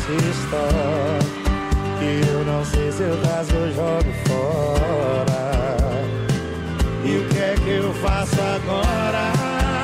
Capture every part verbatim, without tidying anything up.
insista, que eu não sei se eu caso eu jogo fora. E o que é que eu faço agora?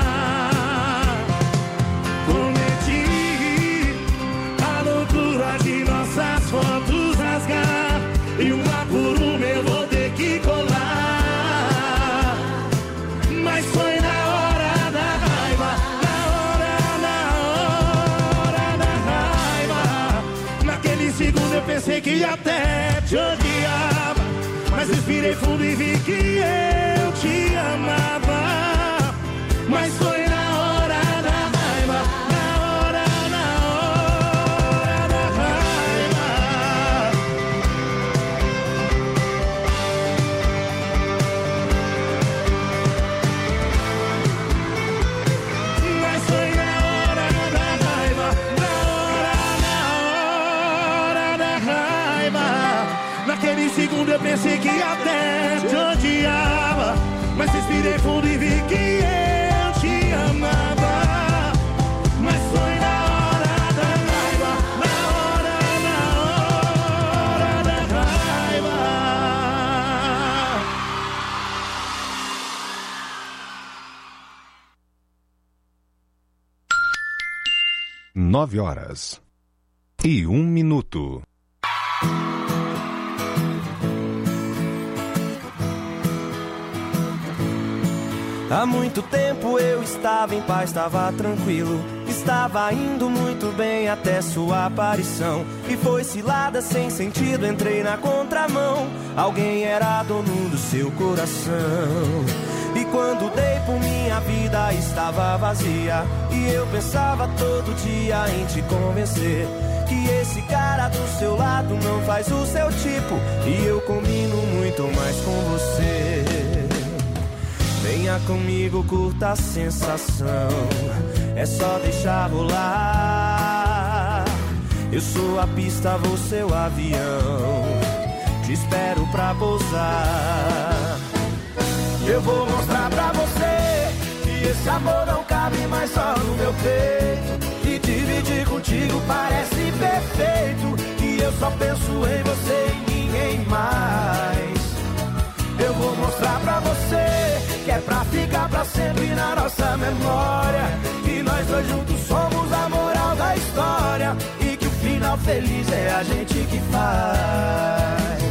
Prometi a loucura de nossas fotos rasgar, e uma por uma eu vou ter que colar. Mas foi na hora da raiva, na hora, na hora da raiva. Naquele segundo eu pensei que até te odiava, mas respirei fundo e vi que eu te amava. Mas foi na hora da raiva, na hora, na hora da raiva. Mas foi na hora da raiva, na hora, na hora da raiva. Naquele segundo eu pensei que até te odiava, mas respirei fundo e vi que eu te amava. Mas foi na hora da raiva, na hora, na hora da raiva. Nove horas e um minuto. Há muito tempo eu estava em paz, estava tranquilo, estava indo muito bem até sua aparição. E foi cilada sem sentido, entrei na contramão. Alguém era dono do seu coração. E quando dei por minha vida estava vazia, e eu pensava todo dia em te convencer que esse cara do seu lado não faz o seu tipo, e eu combino muito mais com você. Venha comigo, curta a sensação, é só deixar rolar. Eu sou a pista, você o avião, te espero pra pousar. Eu vou mostrar pra você que esse amor não cabe mais só no meu peito, e dividir contigo parece perfeito, que eu só penso em você e ninguém mais. Eu vou mostrar pra você que é pra ficar pra sempre na nossa memória, que nós dois juntos somos a moral da história, e que o final feliz é a gente que faz.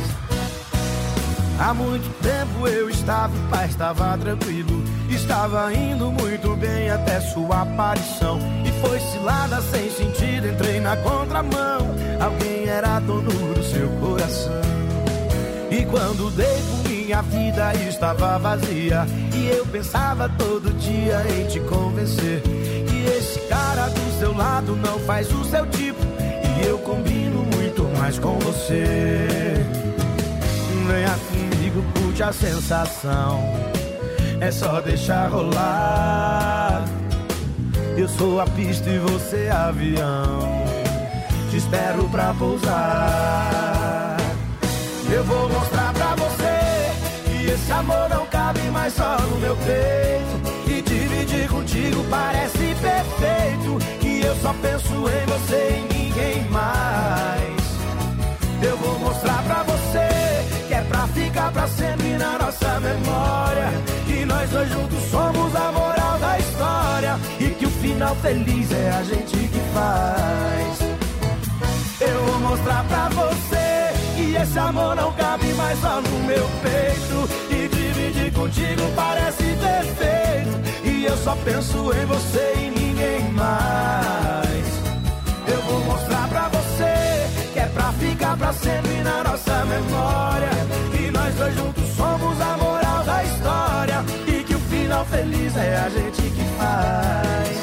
Há muito tempo eu estava em paz, estava tranquilo, estava indo muito bem até sua aparição. E foi cilada sem sentido, entrei na contramão. Alguém era dono do seu coração. E quando dei por minha vida estava vazia, e eu pensava todo dia em te convencer que esse cara do seu lado não faz o seu tipo, e eu combino muito mais com você. Venha comigo, curte a sensação, é só deixar rolar. Eu sou a pista e você avião, te espero pra pousar. Eu vou mostrar pra você que esse amor não cabe mais só no meu peito, e dividir contigo parece perfeito, que eu só penso em você e ninguém mais. Eu vou mostrar pra você que é pra ficar pra sempre na nossa memória, que nós dois juntos somos a moral da história, e que o final feliz é a gente que faz. Eu vou mostrar pra você que esse amor não cabe mais só no meu peito, e dividir contigo parece perfeito, e eu só penso em você e ninguém mais. Eu vou mostrar pra você que é pra ficar pra sempre na nossa memória, que nós dois juntos somos a moral da história, e que o final feliz é a gente que faz.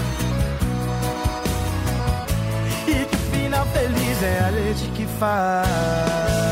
E que o final feliz é a gente que faz.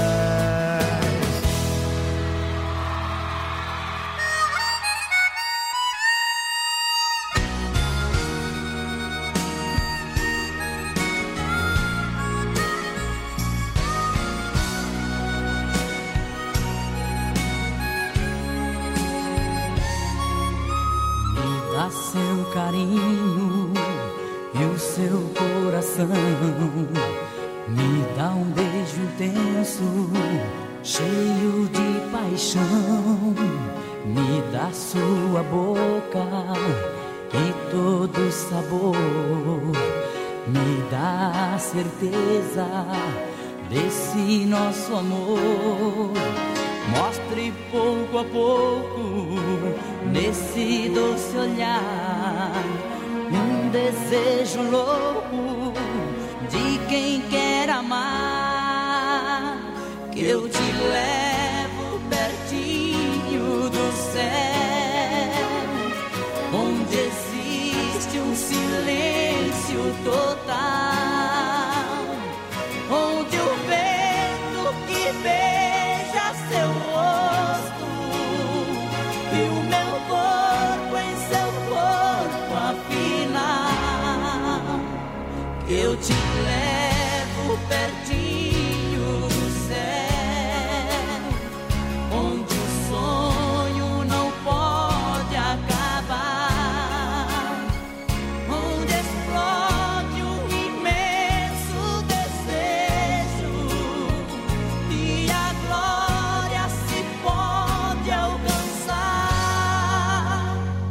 Dá seu carinho e o seu coração, Me dá um beijo intenso, cheio de paixão. Me dá sua boca e todo sabor. Me dá a certeza desse nosso amor. Mostre pouco a pouco nesse doce olhar um desejo louco de quem quer amar. Que eu te levo pertinho do céu, onde existe um silêncio total, onde o vento que beija seu rosto e o meu corpo em seu corpo afinal. Eu te levo pertinho do céu, onde o sonho não pode acabar, onde explode um imenso desejo e a glória se pode alcançar.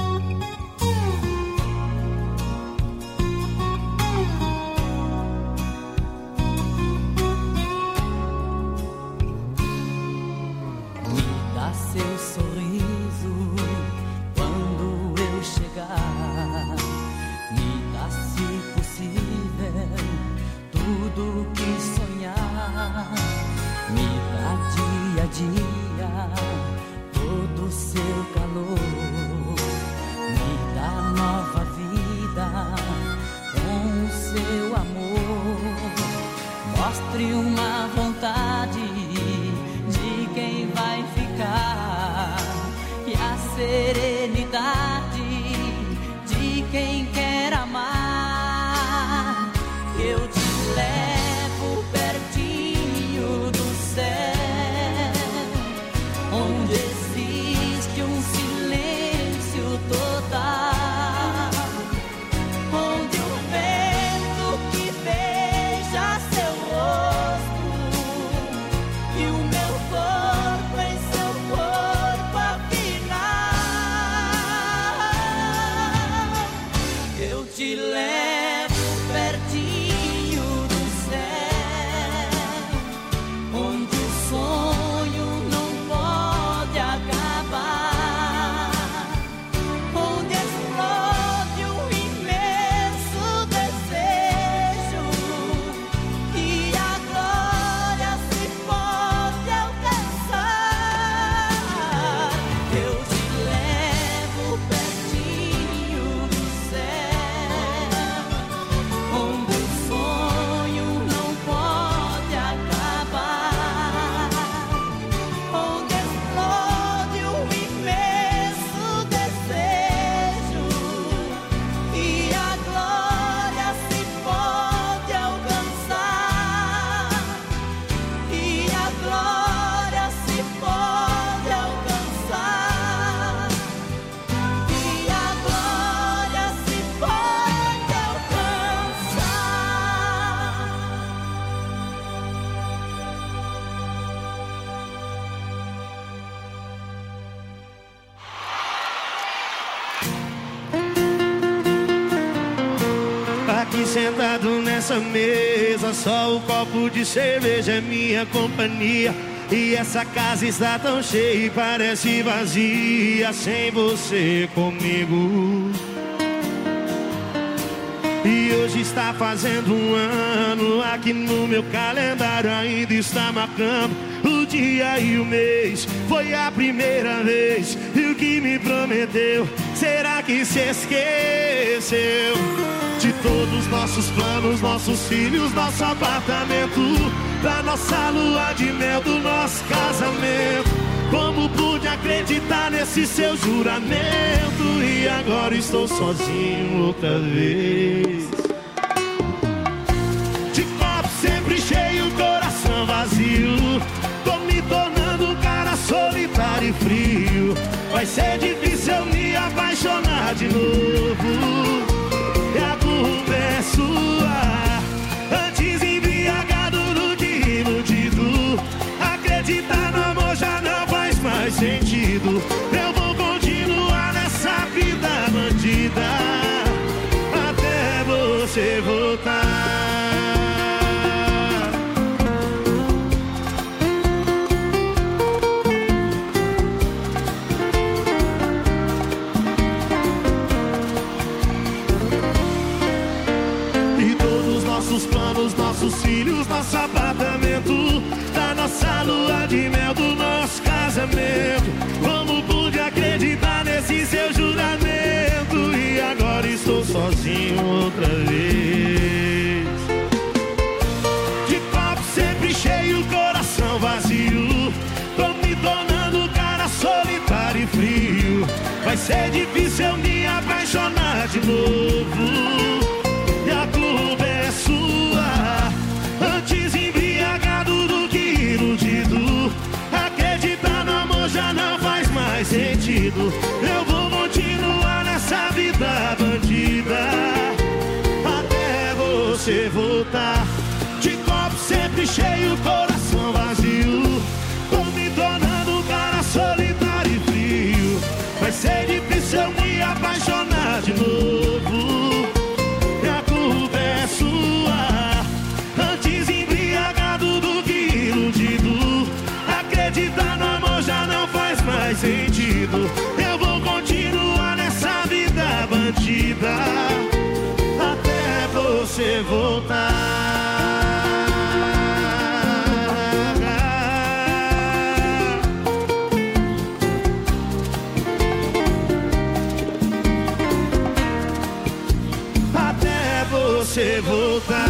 Me dá seu sorriso quando eu chegar. Me dá, se possível, tudo que sonhar. Me dá dia a dia todo o seu calor. Me dá nova vida com o seu amor. Mostre uma vontade de quem vai ficar e a serenidade de quem quer amar. Eu te levo pertinho do céu, onde existe um silêncio total, onde o vento que beija seu rosto e o meu corpo em seu corpo afinal. Eu te levo pertinho do céu, onde o sonho não pode acabar, onde explode um imenso desejo e a glória se pode alcançar. Eu te levo pertinho do céu, onde o sonho não pode acabar, onde explode um imenso desejo e a glória se pode alcançar, e a glória se pode alcançar, e a glória se pode alcançar. Aqui sentado nessa mesa, só o copo de cerveja é minha companhia. E essa casa está tão cheia e parece vazia sem você comigo. E hoje está fazendo um ano, aqui no meu calendário ainda está marcando o dia e o mês. Foi a primeira vez, e o que me prometeu, será que se esqueceu? De todos os nossos planos, nossos filhos, nosso apartamento, da nossa lua de mel, do nosso casamento. Como pude acreditar nesse seu juramento? E agora estou sozinho outra vez. De copo sempre cheio, coração vazio. Tô me tornando um cara solitário e frio. Vai ser difícil eu me apaixonar de novo. E a culpa é sua. Antes embriagado você voltar. Nossos planos, nossos filhos, nosso apartamento, da nossa lua de mel, do nosso casamento. Como pude acreditar nesse seu juramento? E agora estou sozinho outra vez. De copo sempre cheio, coração vazio. Tô me tornando um cara solitário e frio. Vai ser difícil eu me apaixonar de novo. E a culpa é sua. Antes embriagado do que iludido. Acreditar no amor já não faz mais sentido. Eu vou continuar nessa vida bandida até você voltar. De copo sempre cheio, coração vazio. Tô me tornando um cara solitário e frio. Vai ser difícil eu me apaixonar de novo. Antes embriagado do que iludido. Acreditar no amor já não faz mais sentido. Eu vou continuar nessa vida bandida até você voltar. Até você voltar.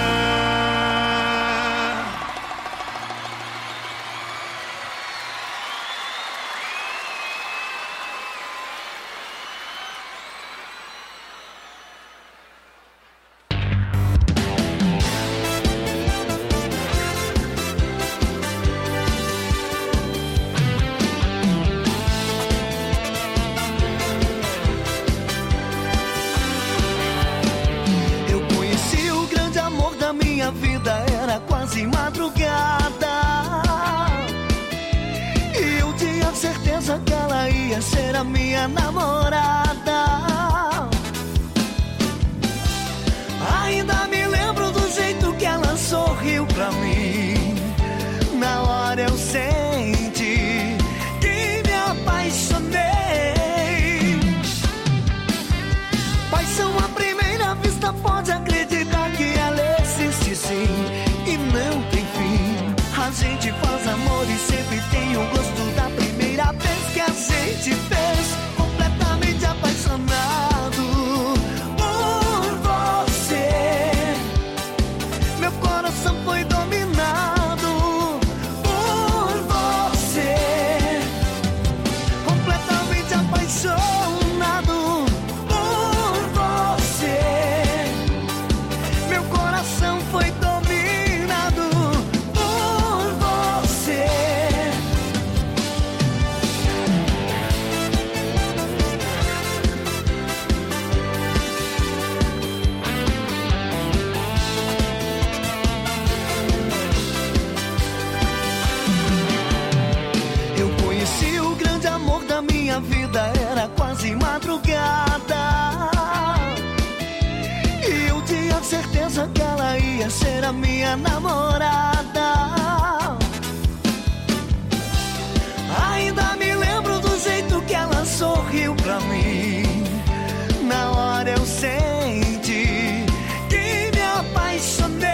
Ser a minha namorada. Ainda me lembro do jeito que ela sorriu pra mim. Na hora eu senti que me apaixonei. Paixão à primeira vista, pode acreditar que ela existe sim e não tem fim. A gente faz amor e sempre tem o gosto da primeira vez que a gente fez, completamente apaixonado por você. Meu coração foi dominado por você, completamente apaixonado por você. Meu coração foi dominado por você. Minha vida era quase madrugada e eu tinha certeza que ela ia ser a minha namorada. Ainda me lembro do jeito que ela sorriu pra mim. Na hora eu senti que me apaixonei.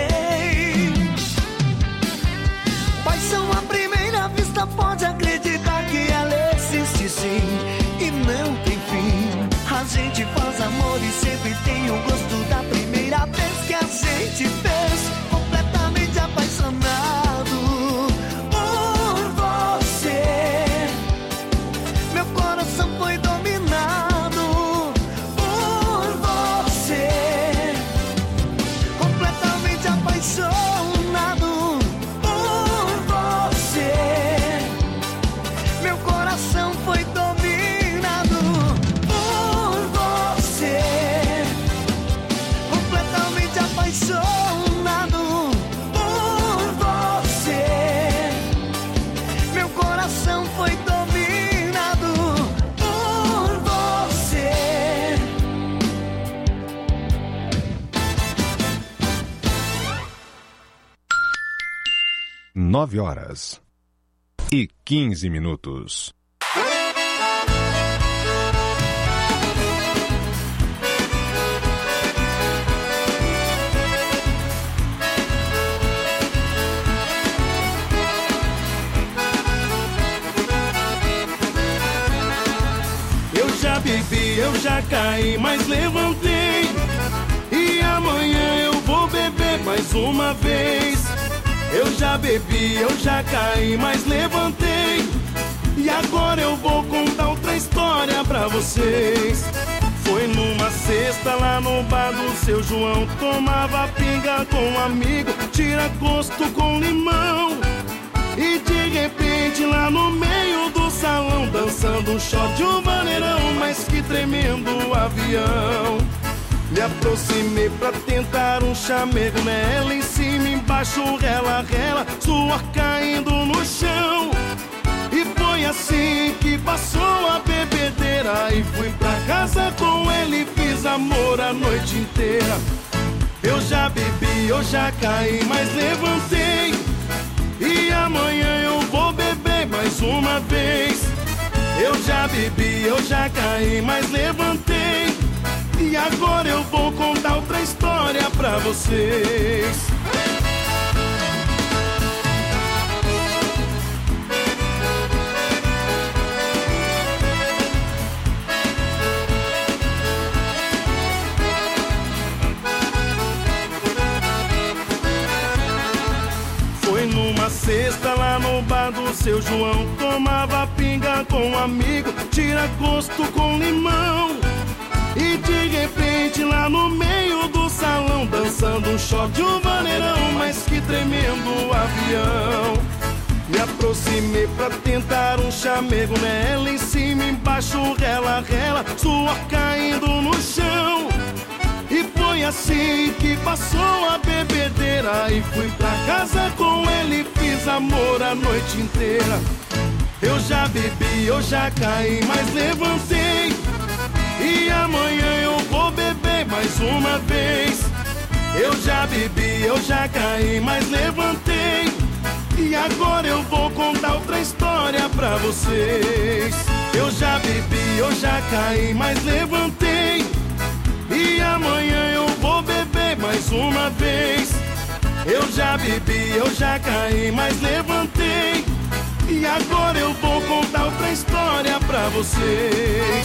Paixão à primeira vista, pode acreditar que ela existe sim e não tem fim. A gente faz amor e sempre tem o gosto da primeira vez que a gente fez, completamente apaixonado por você. Meu coração foi dominado por nove horas e quinze minutos. Eu já bebi, eu já caí, mas levantei. E amanhã eu vou beber mais uma vez. Eu já bebi, eu já caí, mas levantei. E agora eu vou contar outra história pra vocês. Foi numa sexta lá no bar do seu João. Tomava pinga com um amigo, tira gosto com limão. E de repente lá no meio do salão, dançando um shot de um vaneirão, mas que tremendo avião. Me aproximei pra tentar um chamego nela, em cima, embaixo, rela, rela, suor caindo no chão. E foi assim que passou a bebedeira, e fui pra casa com ele, fiz amor a noite inteira. Eu já bebi, eu já caí, mas levantei. E amanhã eu vou beber mais uma vez. Eu já bebi, eu já caí, mas levantei. E agora eu vou contar outra história pra vocês. Foi numa sexta lá no bar do seu João. Tomava pinga com um amigo, tira gosto com limão. E de repente lá no meio do salão, dançando um shot de um vaneirão, mas que tremendo avião. Me aproximei pra tentar um chamego nela, em cima, embaixo, rela, rela, suor caindo no chão. E foi assim que passou a bebedeira, e fui pra casa com ele, fiz amor a noite inteira. Eu já bebi, eu já caí, mas levantei. E amanhã eu vou beber mais uma vez. Eu já bebi, eu já caí, mas levantei. E agora eu vou contar outra história pra vocês. Eu já bebi, eu já caí, mas levantei. E amanhã eu vou beber mais uma vez. Eu já bebi, eu já caí, mas levantei. E agora eu vou contar outra história pra vocês.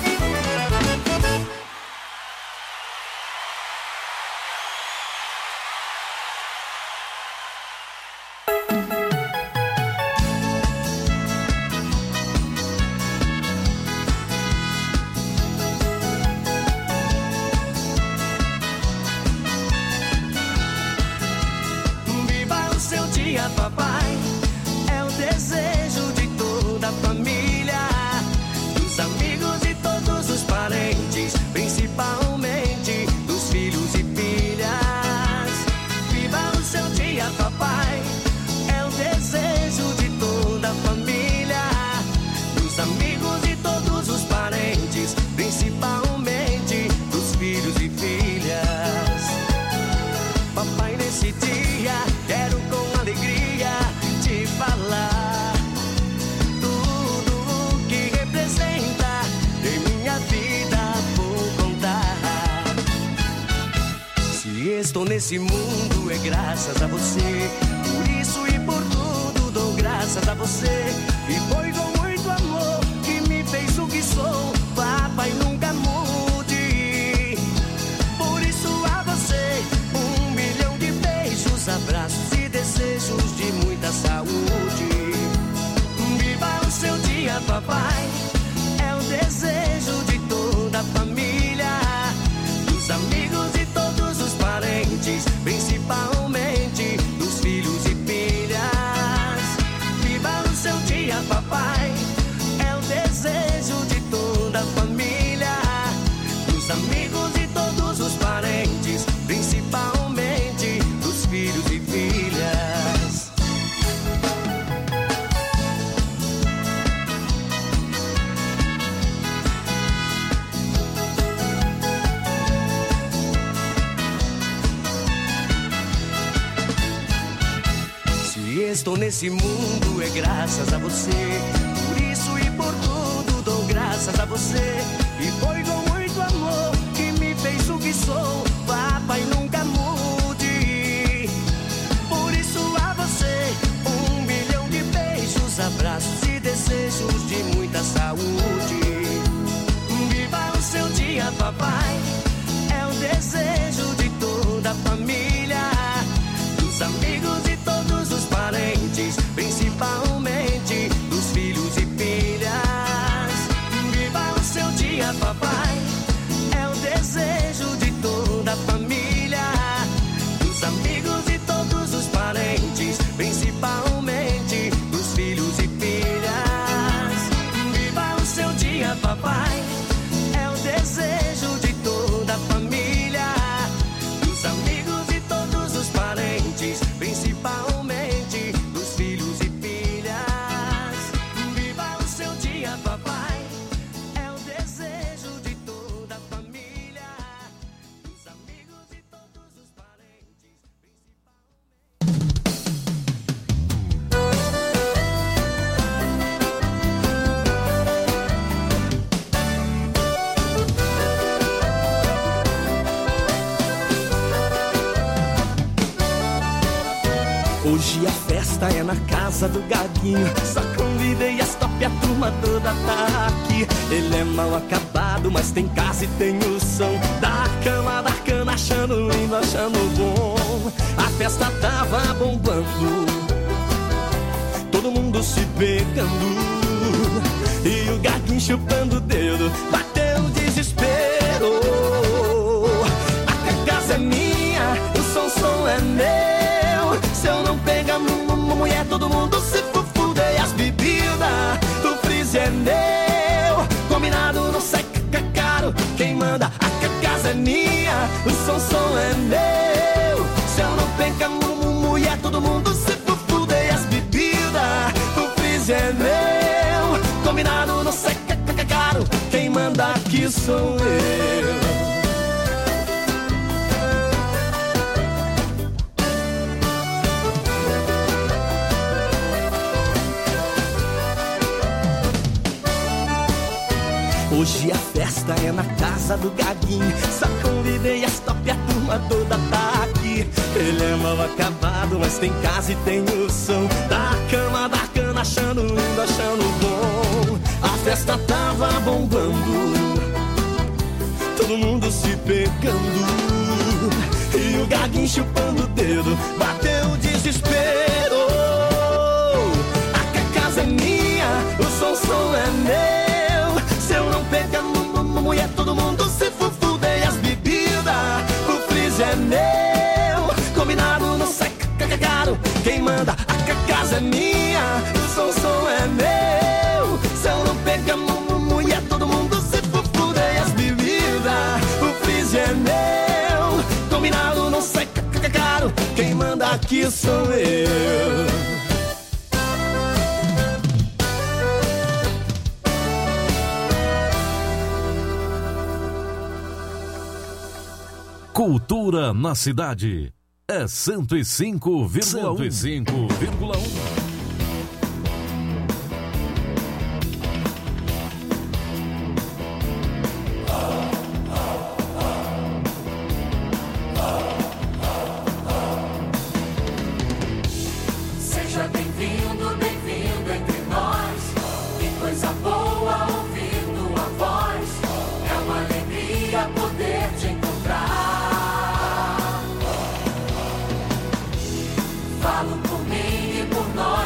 Papai, é o desejo de toda a família, dos amigos e todos os parentes, principalmente dos filhos e filhas. Viva o seu dia, papai, é o desejo de toda a família, dos amigos e todos os parentes, principalmente dos filhos e filhas. Papai, nesse dia quero com alegria te falar tudo o que representa em minha vida, vou contar. Se estou nesse mundo é graças a você, por isso e por tudo dou graças a você. E foi com muito amor que me fez o que sou, papai, nunca mude. Por isso a você um milhão de beijos, abraços e desejos de muita saúde. Viva o seu dia, papai, é o desejo de toda a família, dos amigos e todos os parentes, principalmente dos filhos e filhas. Viva o seu dia, papai, é o desejo de toda a família, dos amigos e todos os parentes, principalmente estou nesse mundo é graças a você. Por isso e por tudo dou graças a você. E foi com muito amor que me fez o que sou. Papai, nunca mude. Por isso a você um milhão de beijos, abraços e desejos de muita saúde. Viva o seu dia, papai. É o desejo de toda a família, dos amigos e todos os parentes, principalmente dos filhos e filhas. Viva o seu dia, papai. É o desejo de toda a família, dos amigos e todos os parentes, principalmente dos filhos e filhas. Viva o seu dia, papai. É o desejo de toda a família, dos amigos e todos os parentes, principalmente dos filhos e filhas. Viva o seu dia, papai. É o desejo de toda a família, dos amigos e todos os parentes, Hoje a festa é na casa do Gaguinho. Só convidei as top, a turma toda tá aqui. Ele é mal acabado, mas tem casa e tem o som da cama, da cana, achando lindo, achando bom. A festa tava bombando, todo mundo se pegando, e o Gaguinho chupando o dedo. Bateu o desespero. A casa é minha, o som, som é meu. Se eu não pegar mulher, todo mundo se fufude. As bebidas do freezer é meu. Combinado não sai caro. Quem manda, a casa é minha. O som, som é meu. Se eu não pegar mulher, todo mundo se fufude. As bebidas do freezer é meu. Combinado não sai caro. Quem manda aqui sou eu. Hoje a festa é na casa do Gaguinho. Só convidei as top, a turma toda tá aqui. Ele é mal acabado, mas tem casa e tem o som da cama, da cana, achando lindo, achando bom. A festa tava bombando, todo mundo se pegando, e o Gaguinho chupando o dedo. Bateu o desespero. A casa é minha, o som, som é meu. Se eu não pegar mulher, todo mundo se fufude. As bebidas, o freezer é meu. Combinado não sai caro. Quem manda, a casa é minha. O som, som é meu. Se eu não pegar mulher, todo mundo se fufude. As bebidas, o freezer é meu. Combinado não sai caro. Quem manda aqui sou eu. Cultura na cidade é cento e cinco vírgula um. cento e cinco vírgula um. Falo por mim e por nós.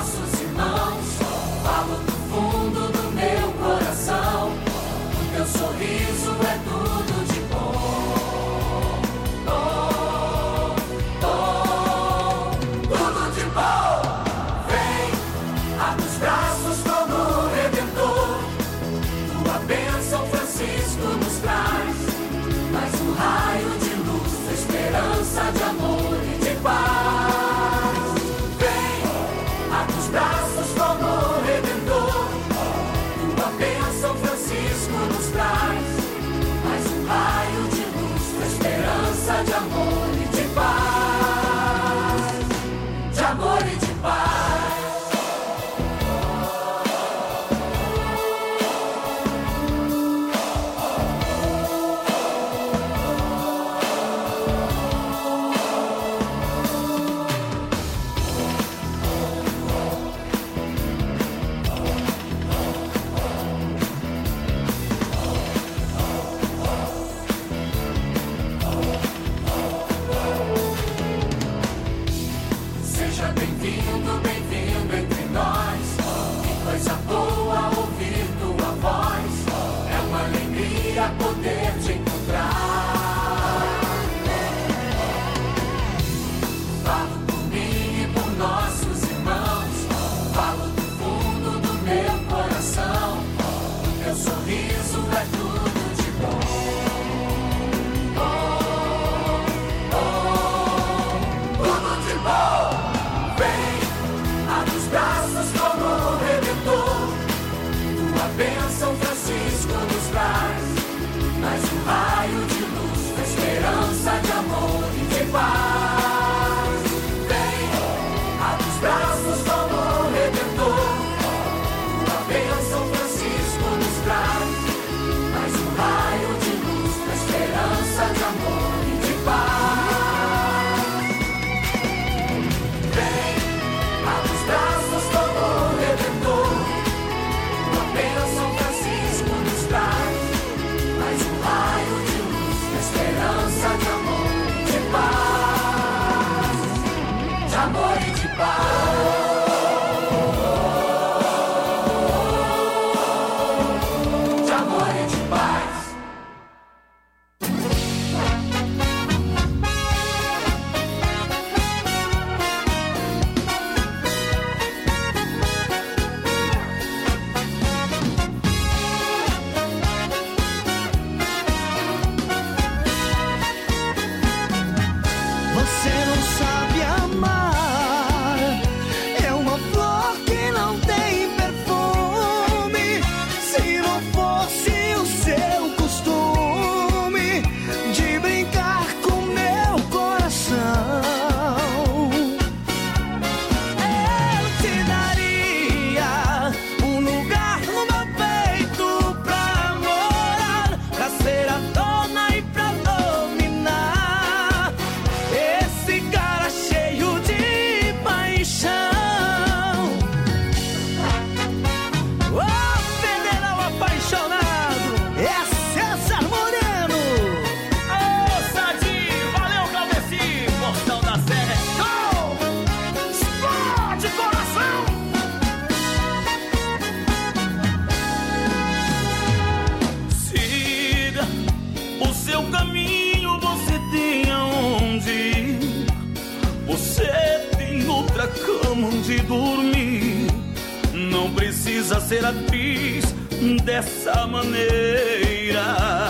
não precisa ser atriz dessa maneira.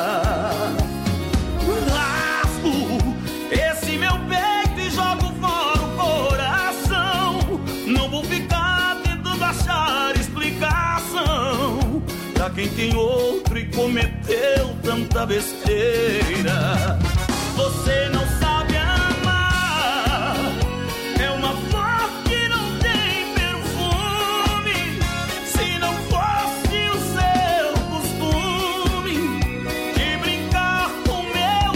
Rasgo esse meu peito e jogo fora o coração. Não vou ficar tentando achar explicação pra quem tem outro e cometeu tanta besteira. Você não sabe amar, é uma flor que não tem perfume. Se não fosse o seu costume de brincar com meu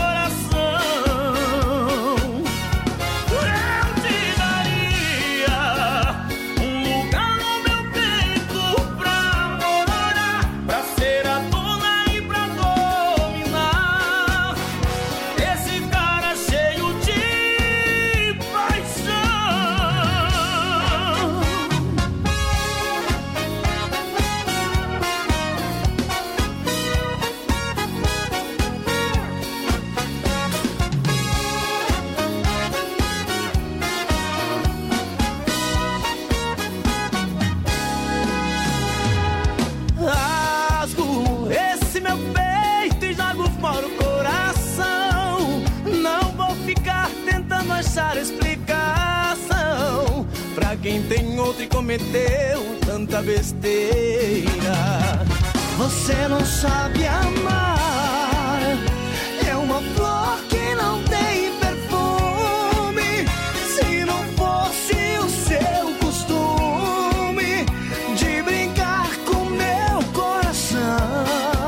coração, eu te daria um lugar no meu peito pra morar, pra ser a dona e pra dominar esse cara cheio de paixão. Rasgo esse meu peito e jogo fora o coração. Não vou ficar tentando achar explicação pra quem tem outro e cometeu tanta besteira. Você não sabe amar, é uma flor que não tem perfume. Se não fosse o seu costume de brincar com meu coração,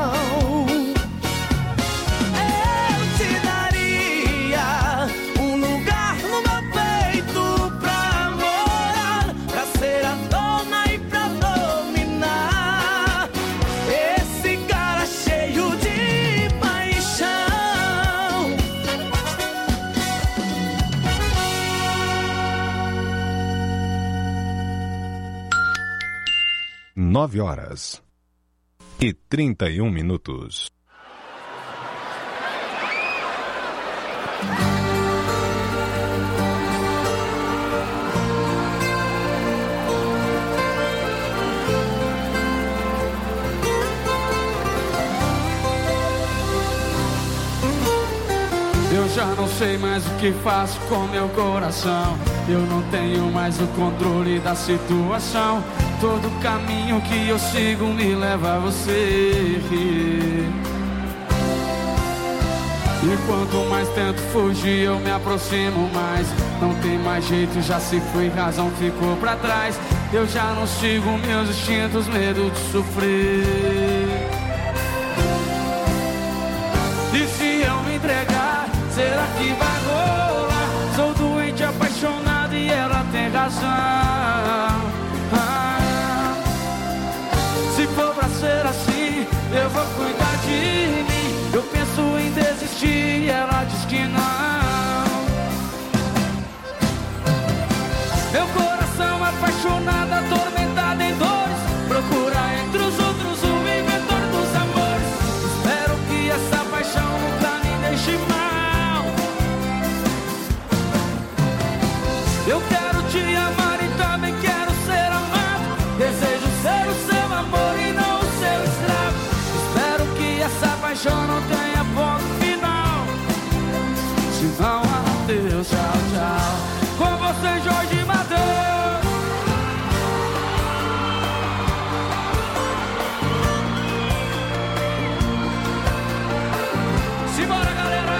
eu te daria um lugar no meu peito pra morar, pra ser a dona e pra dominar esse cara cheio de paixão. Nove horas e trinta e um minutos. Eu já não sei mais o que faço com meu coração. Eu não tenho mais o controle da situação. Todo caminho que eu sigo me leva a você. E quanto mais tento fugir, eu me aproximo mais. Não tem mais jeito, já se foi, razão ficou pra trás. Eu já não sigo meus instintos, medo de sofrer. E se eu me entregar, será que vai rolar? Sou doente, apaixonado e ela tem razão. Ah, se for pra ser assim, eu vou cuidar de mim. Eu penso em desistir e ela diz que não. Meu coração apaixonado, atormentado em dores, procura entre os outros o inventor dos amores. Espero que essa paixão nunca me deixe mal. Eu quero te amar e também quero ser amado. Desejo ser o seu amor e não o seu escravo. Espero que essa paixão não tenha ponto final. Se não, adeus, tchau, tchau. Com você, Jorge Mateus. Simbora, galera.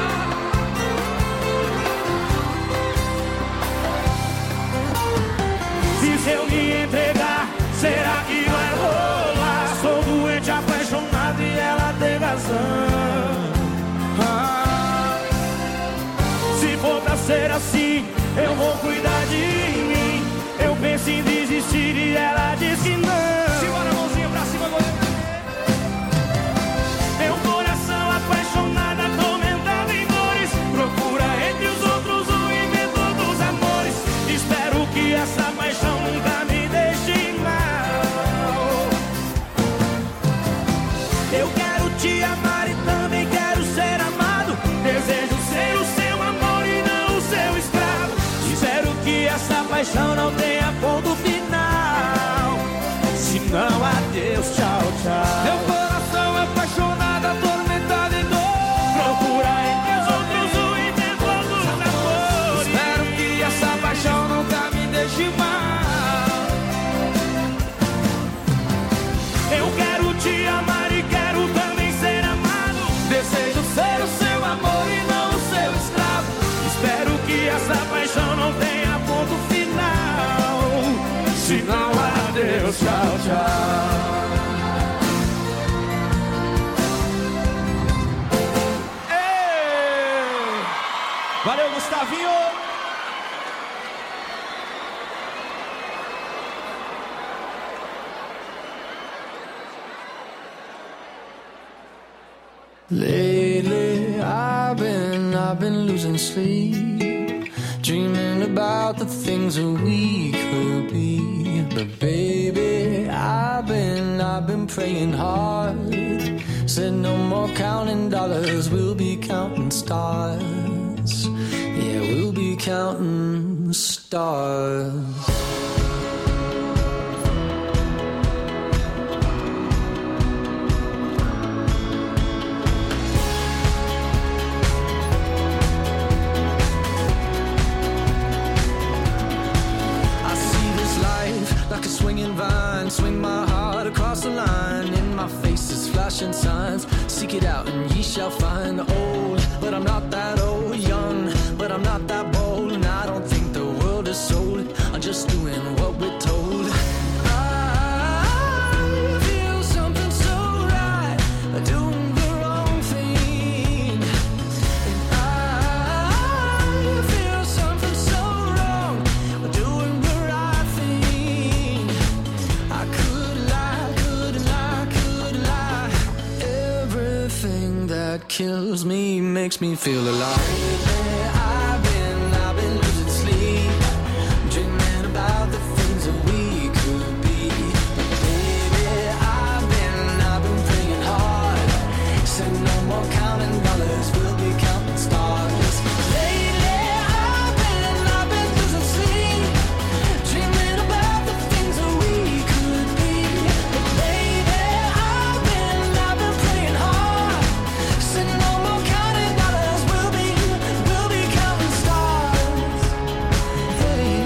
E se eu me entregar, será que vai rolar? Sou doente, apaixonado e ela tem razão. Ah, se for pra ser assim, eu vou cuidar de mim. Eu penso em desistir e ela diz que não. Simbora, mãozinha pra cima, goleiro. Meu coração apaixonado, atormentado em dores, procura entre os outros o inventor dos amores. Espero que essa paixão nunca me deixe mal. Eu quero te amar e também quero ser amado. Desejo ser o seu amor e não o seu escravo. Espero que essa Valeu, Gustavinho! Lately, I've been, I've been losing sleep, dreaming about the things that we could be. But baby, I've been, I've been praying hard. Said no more counting dollars, we'll be counting stars. Yeah, we'll be counting stars. Like a swinging vine, swing my heart across the line. In my face is flashing signs. Seek it out and ye shall find. Old, but I'm not that old. Young, but I'm not that bold. And I don't think the world is sold. I'm just doing what we're told. I feel something so right, doing the wrong thing. And I feel something so wrong, doing the right thing. I could lie, could lie, could lie. Everything that kills me makes me feel alive. I've been, I've been losing sleep, dreaming about the things that we could be. Baby, I've been, I've been praying hard. Said no more counting dollars, we'll be counting stars. Lately, I've been, I've been losing sleep, dreaming about the things that we could be. But baby, I've been, I've been praying hard. Said no more counting dollars, we'll be, we'll be counting stars. Hey.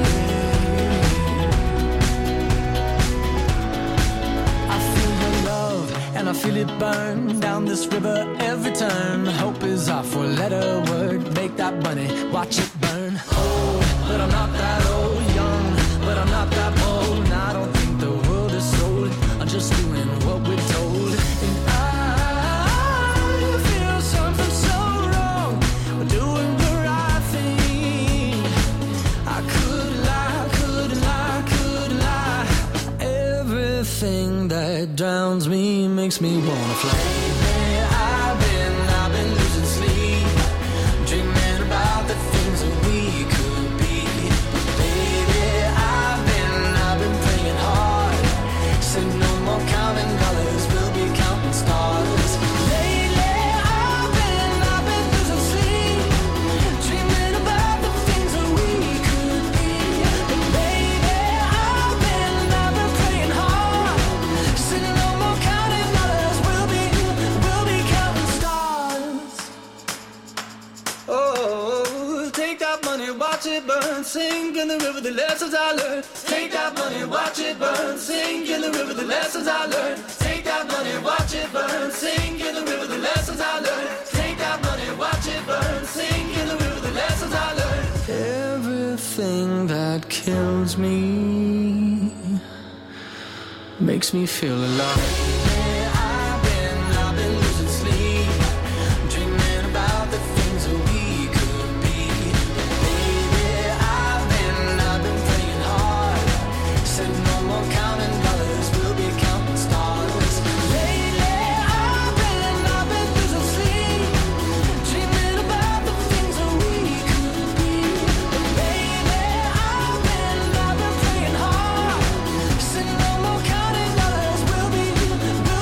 I feel your love and I feel it burn down this river every turn. Hope is our four-letter word. Make that money, watch it burn. Old, but I'm not that old. Young, but I'm not that bold. And I don't think the world is sold. I'm just doing what we're told. And I feel something so wrong. We're doing the right thing. I could lie, could lie, could lie. Everything that drowns me makes me wanna fly. I've been, I've been losing sleep, dreaming about the things that we could be. Baby, I've been, I've been praying hard. Said no more counting dollars, we'll be counting stars. Lately, I've been, I've been losing sleep, dreaming about the things that we could be. But baby, I've been, I've been praying hard. Said no more counting dollars, we'll be, we'll be counting stars. Oh, take that money, watch it burn, sink in the river, the lessons I learned. Take that money, watch it burn, sink in the river, the lessons I learned. Take that money, watch it burn, sink in the river, the lessons I learned. Take that money, watch it burn, sink in the river, the lessons I learned. Everything that kills me makes me feel alive. I've been, I've been losing sleep, dreaming about the things that we could be. Baby, I've been, I've been praying hard. Said no more counting dollars, we'll be counting stars. Lately, I've been, I've been losing sleep, dreaming about the things that we could be. But baby, I've been, I've been praying hard. Said no more counting dollars, we'll be, we'll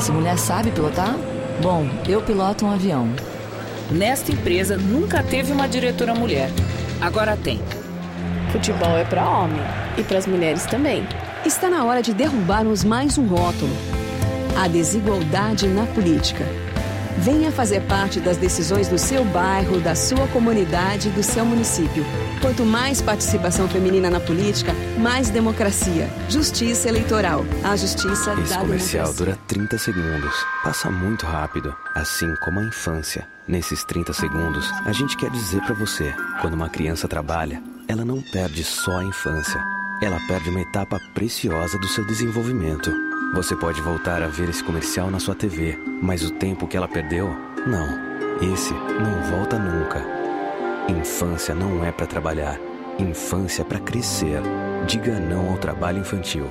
Se mulher sabe pilotar? Bom, eu piloto um avião. Nesta empresa nunca teve uma diretora mulher. Agora tem. Futebol é para homem e para as mulheres também. Está na hora de derrubarmos mais um rótulo: a desigualdade na política. Venha fazer parte das decisões do seu bairro, da sua comunidade, do seu município. Quanto mais participação feminina na política, mais democracia. Justiça eleitoral. A justiça da democracia. Esse comercial dura trinta segundos. Passa muito rápido, assim como a infância. Nesses trinta segundos, a gente quer dizer pra você: quando uma criança trabalha, ela não perde só a infância. Ela perde uma etapa preciosa do seu desenvolvimento. Você pode voltar a ver esse comercial na sua T V, mas o tempo que ela perdeu, não. Esse não volta nunca. Infância não é pra trabalhar. Infância é pra crescer. Diga não ao trabalho infantil.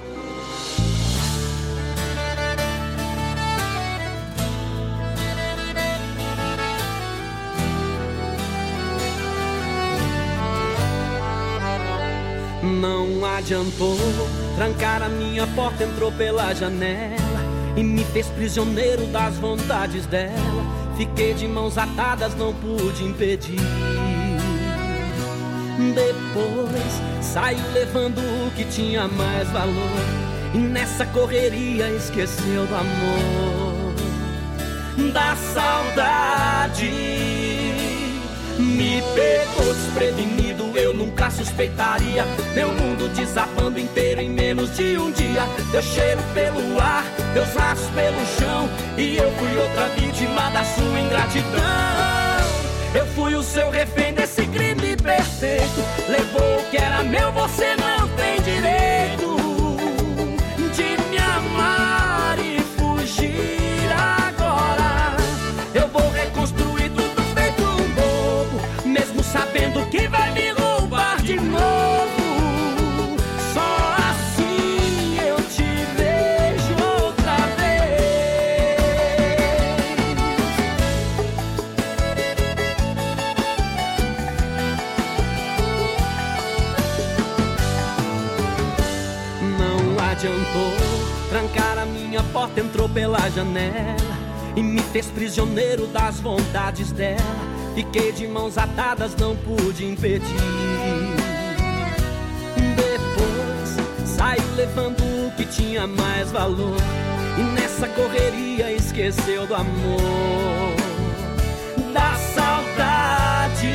Não adiantou, trancar a minha porta, entrou pela janela e me fez prisioneiro das vontades dela. Fiquei de mãos atadas, não pude impedir. Depois saiu levando o que tinha mais valor, e nessa correria esqueceu do amor, da saudade. Me pegou desprevenido, eu nunca suspeitaria. Meu mundo desabando inteiro em menos de um dia. Teu cheiro pelo ar, teus laços pelo chão, e eu fui outra vítima da sua ingratidão. Eu fui o seu refém desse crime perfeito. Levou o que era meu, você não tem direito de me amar e fugir agora. Eu vou reconstruir tudo feito um bobo, mesmo sabendo que vai me roubar de novo. Só assim eu te vejo outra vez. Não adiantou, trancar a minha porta, entrou pela janela e me fez prisioneiro das vontades dela. Fiquei de mãos atadas, não pude impedir. Depois saiu levando o que tinha mais valor, e nessa correria esqueceu do amor, da saudade.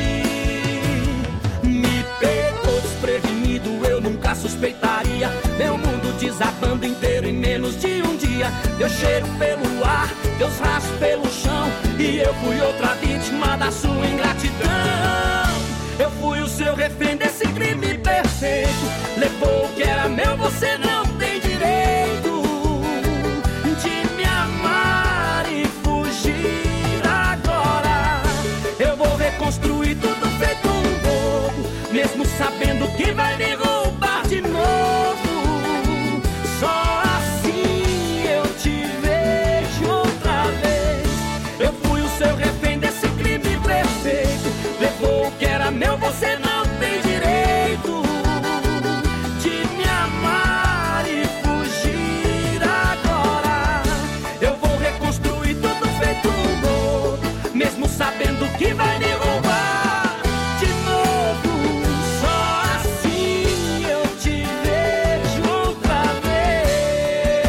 Me pegou desprevenido, eu nunca suspeitaria. Meu mundo desabando inteiro em menos de um dia. Teu cheiro pelo ar, teus rastros pelo chão, e eu fui outra vítima da sua ingratidão. Eu fui o seu refém desse crime perfeito. Levou o que era meu, você não tem direito de me amar e fugir agora. Eu vou reconstruir tudo feito um bobo, mesmo sabendo que vai me roubar de novo. Só assim eu te vejo outra vez. Eu fui o seu refém desse crime perfeito. Levou o que era meu, você não tem direito de me amar e fugir agora. Eu vou reconstruir tudo feito um bobo, mesmo sabendo que vai me roubar de novo. Só assim eu te vejo outra vez.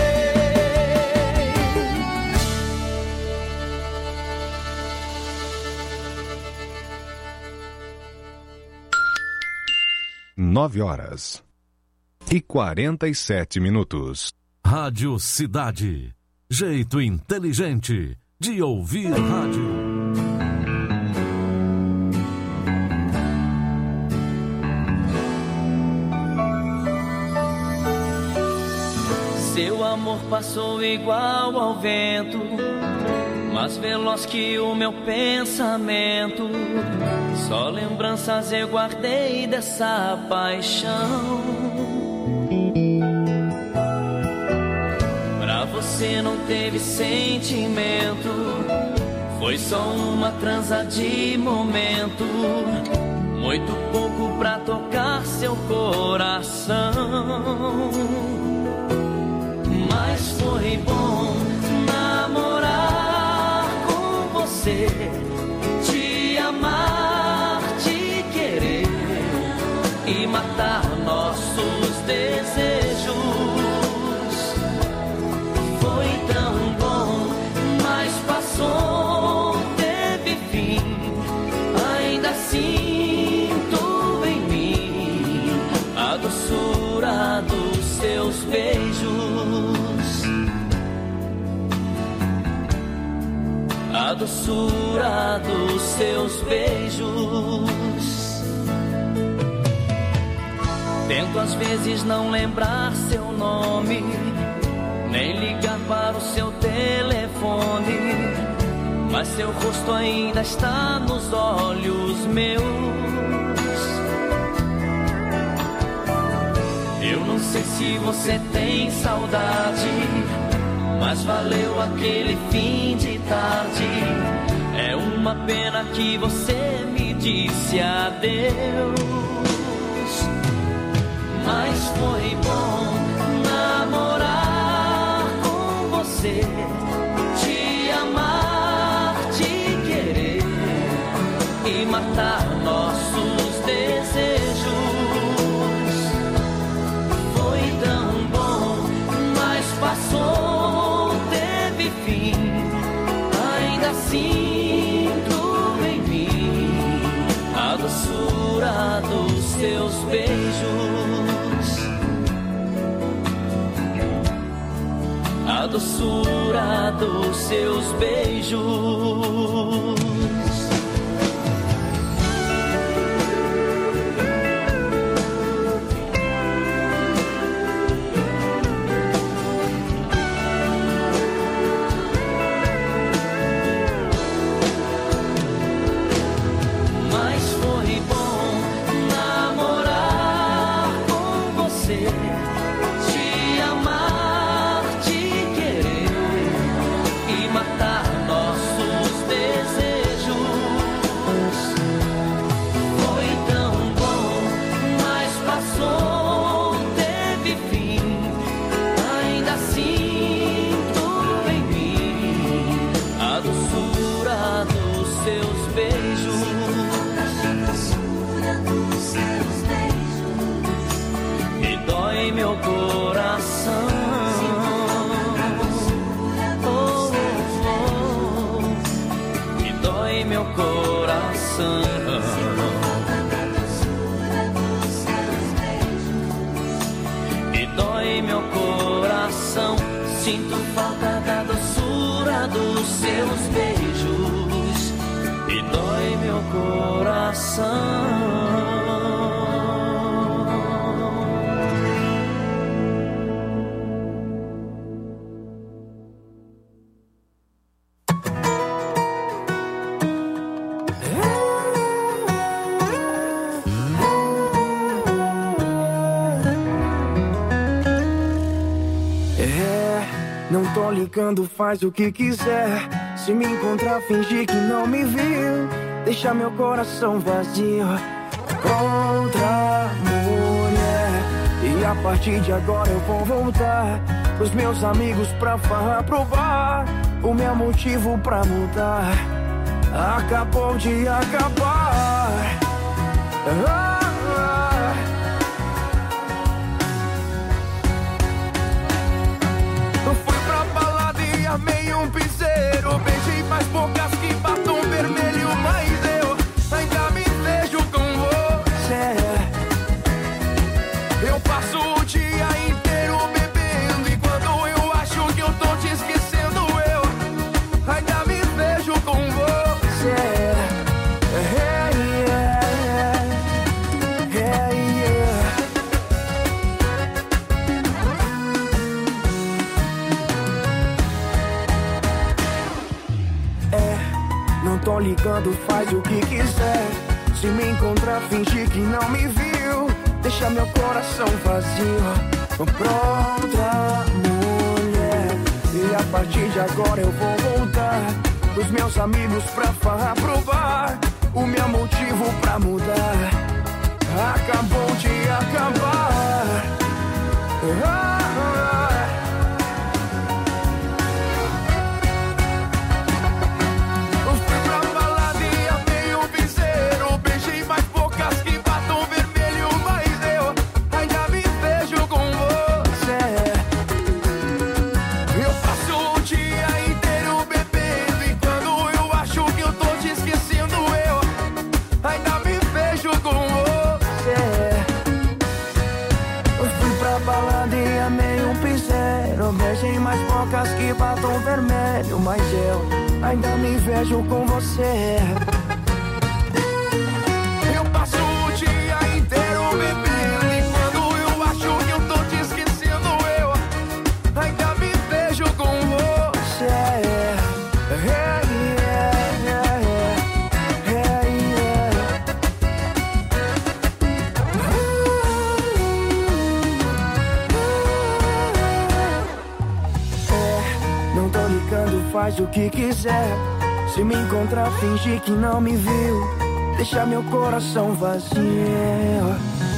Nove horas e quarenta e sete minutos. Rádio Cidade. Jeito inteligente de ouvir rádio. Seu amor passou igual ao vento, mais veloz que o meu pensamento. Só lembranças eu guardei dessa paixão. Pra você não teve sentimento, foi só uma transa de momento, muito pouco pra tocar seu coração. Mas foi bom na você, te amar, te querer e matar nossos desejos. Foi tão bom, mas passou, teve fim. Ainda sinto em mim a doçura dos seus beijos, a doçura dos seus beijos. Tento às vezes não lembrar seu nome, nem ligar para o seu telefone, mas seu rosto ainda está nos olhos meus. Eu não sei se você tem saudade, mas valeu aquele fim de tarde. É uma pena que você me disse adeus, mas foi bom namorar com você, te amar, te querer e matar nossos desejos. Foi tão bom, mas passou, teve fim. Ainda sinto em mim a doçura dos seus beijos, a doçura dos seus beijos. Meu coração, oh, oh, oh, e dói meu coração, e dói meu coração. Sinto falta da doçura dos seus beijos, e dói meu coração. Ligando, faz o que quiser. Se me encontrar, fingir que não me viu. Deixa meu coração vazio contra mulher. E a partir de agora eu vou voltar pros meus amigos pra farra, pro bar. O meu motivo pra mudar acabou de acabar. Ah, ah. Eu fui pra balada e amei um piseiro. Beijei mais bocas que batom vermelho, mas eu ainda me vejo com você. Eu passo o dia inteiro bebendo, e quando eu acho que eu tô te esquecendo, eu ainda me vejo com você. Hey, yeah, yeah, yeah. É, não tô ligando, faz o que quiser. Se me encontrar, fingir que não me viu. Deixa meu coração vazio pra outra mulher. E a partir de agora eu vou voltar pros meus amigos pra farra, pro bar. O meu motivo pra mudar acabou de acabar. Ah, ah. Eu fui beijei mais bocas que batom vermelho, mas eu ainda me vejo com você. Eu passo o dia inteiro bebendo e quando eu acho que eu tô te esquecendo, eu ainda me vejo com você. Hey, yeah, yeah, yeah. Hey, yeah. É, não tô ligando, faz o que quiser. Se me encontrar, finge que não me viu. Deixa meu coração vazio.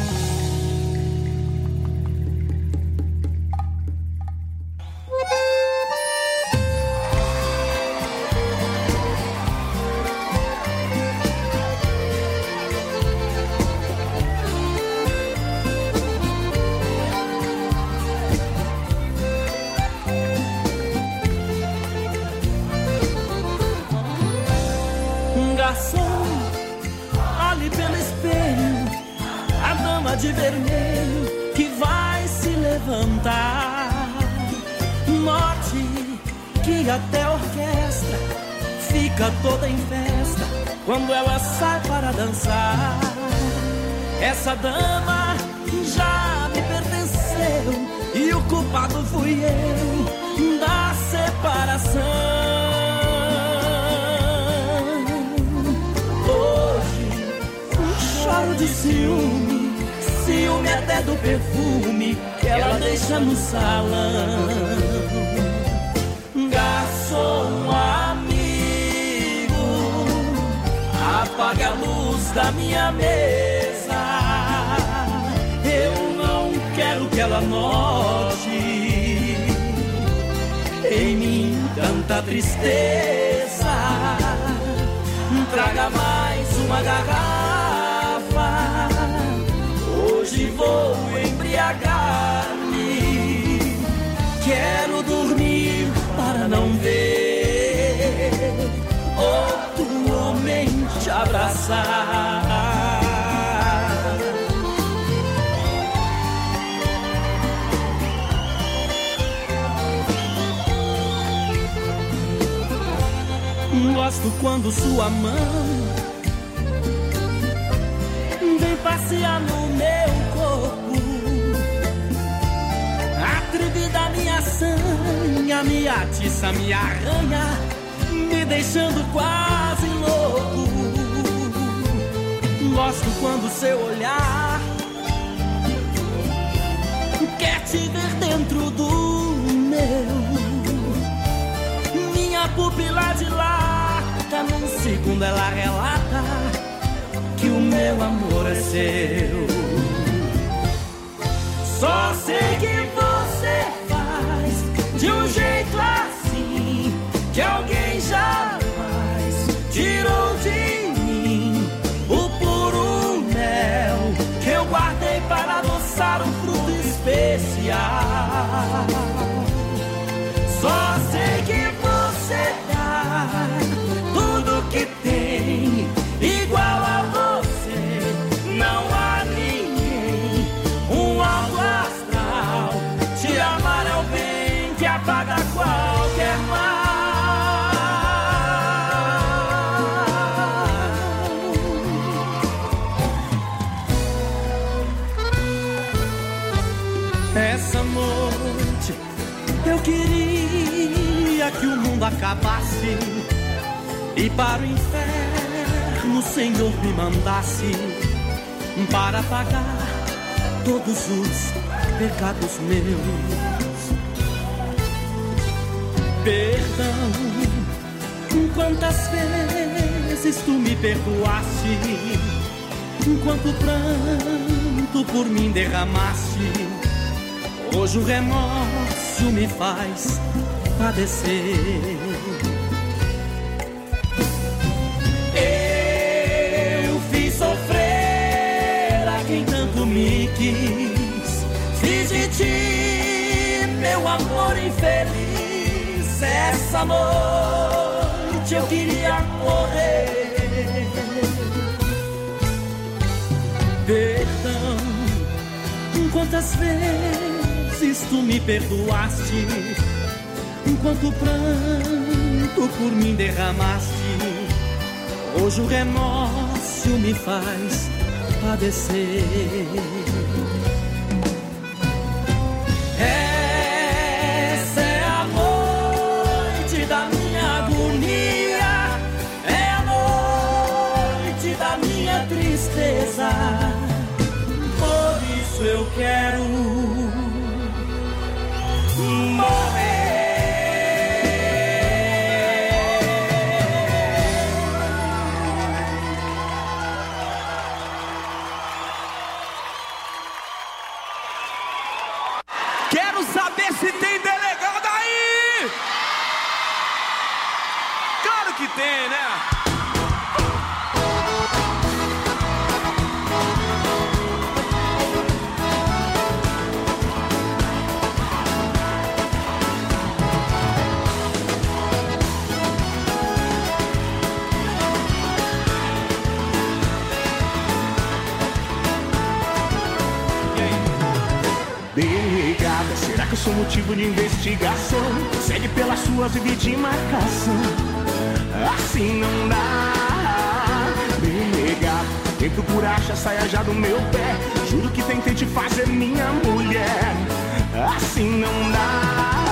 Garçom, olhe pelo espelho, a dama de vermelho que vai se levantar. Note que até a orquestra fica toda em festa quando ela sai para dançar. Essa dama já me pertenceu e o culpado fui eu da separação. Choro de ciúme, ciúme até do perfume que ela deixa no salão. Garçom amigo, apaga a luz da minha mesa. Eu não quero que ela note em mim tanta tristeza. Traga mais uma garrafa. Hoje vou embriagar-me. Quero dormir para não ver outro homem te abraçar. Gosto quando sua mão vem passear no meu corpo, atrevida minha sanha, me atiça, me arranha, me deixando quase louco. Gosto quando seu olhar quer te ver dentro do meu. Minha pupila dilata, num segundo ela relata que o meu amor é seu. Só sei que você faz de um jeito assim que alguém jamais tirou de mim o puro mel que eu guardei para adoçar um fruto especial. Só sei que você dá tudo que tem igual a você. Não há ninguém, um alto astral. Te amar é o bem que apaga qualquer mal. Essa noite eu queria que o mundo acabasse e para o inferno o Senhor me mandasse para pagar todos os pecados meus. Perdão, quantas vezes tu me perdoaste, quanto pranto por mim derramaste. Hoje o remorso me faz padecer. Eu fiz sofrer a quem tanto me quis. Fiz de ti meu amor infeliz. Essa noite eu queria morrer. Perdão, quantas vezes vezes tu me perdoaste, enquanto pranto por mim derramaste. Hoje o remorso me faz padecer. Essa é a noite da minha agonia, é a noite da minha tristeza. Por isso eu quero morrer. Quero saber se tem delegado aí! Claro que tem, né? Delegada, será que eu sou motivo de investigação? Segue pelas suas vidas de marcação. Assim não dá. Delegada, quem procura acha, saia já do meu pé. Juro que tentei te fazer minha mulher. Assim não dá.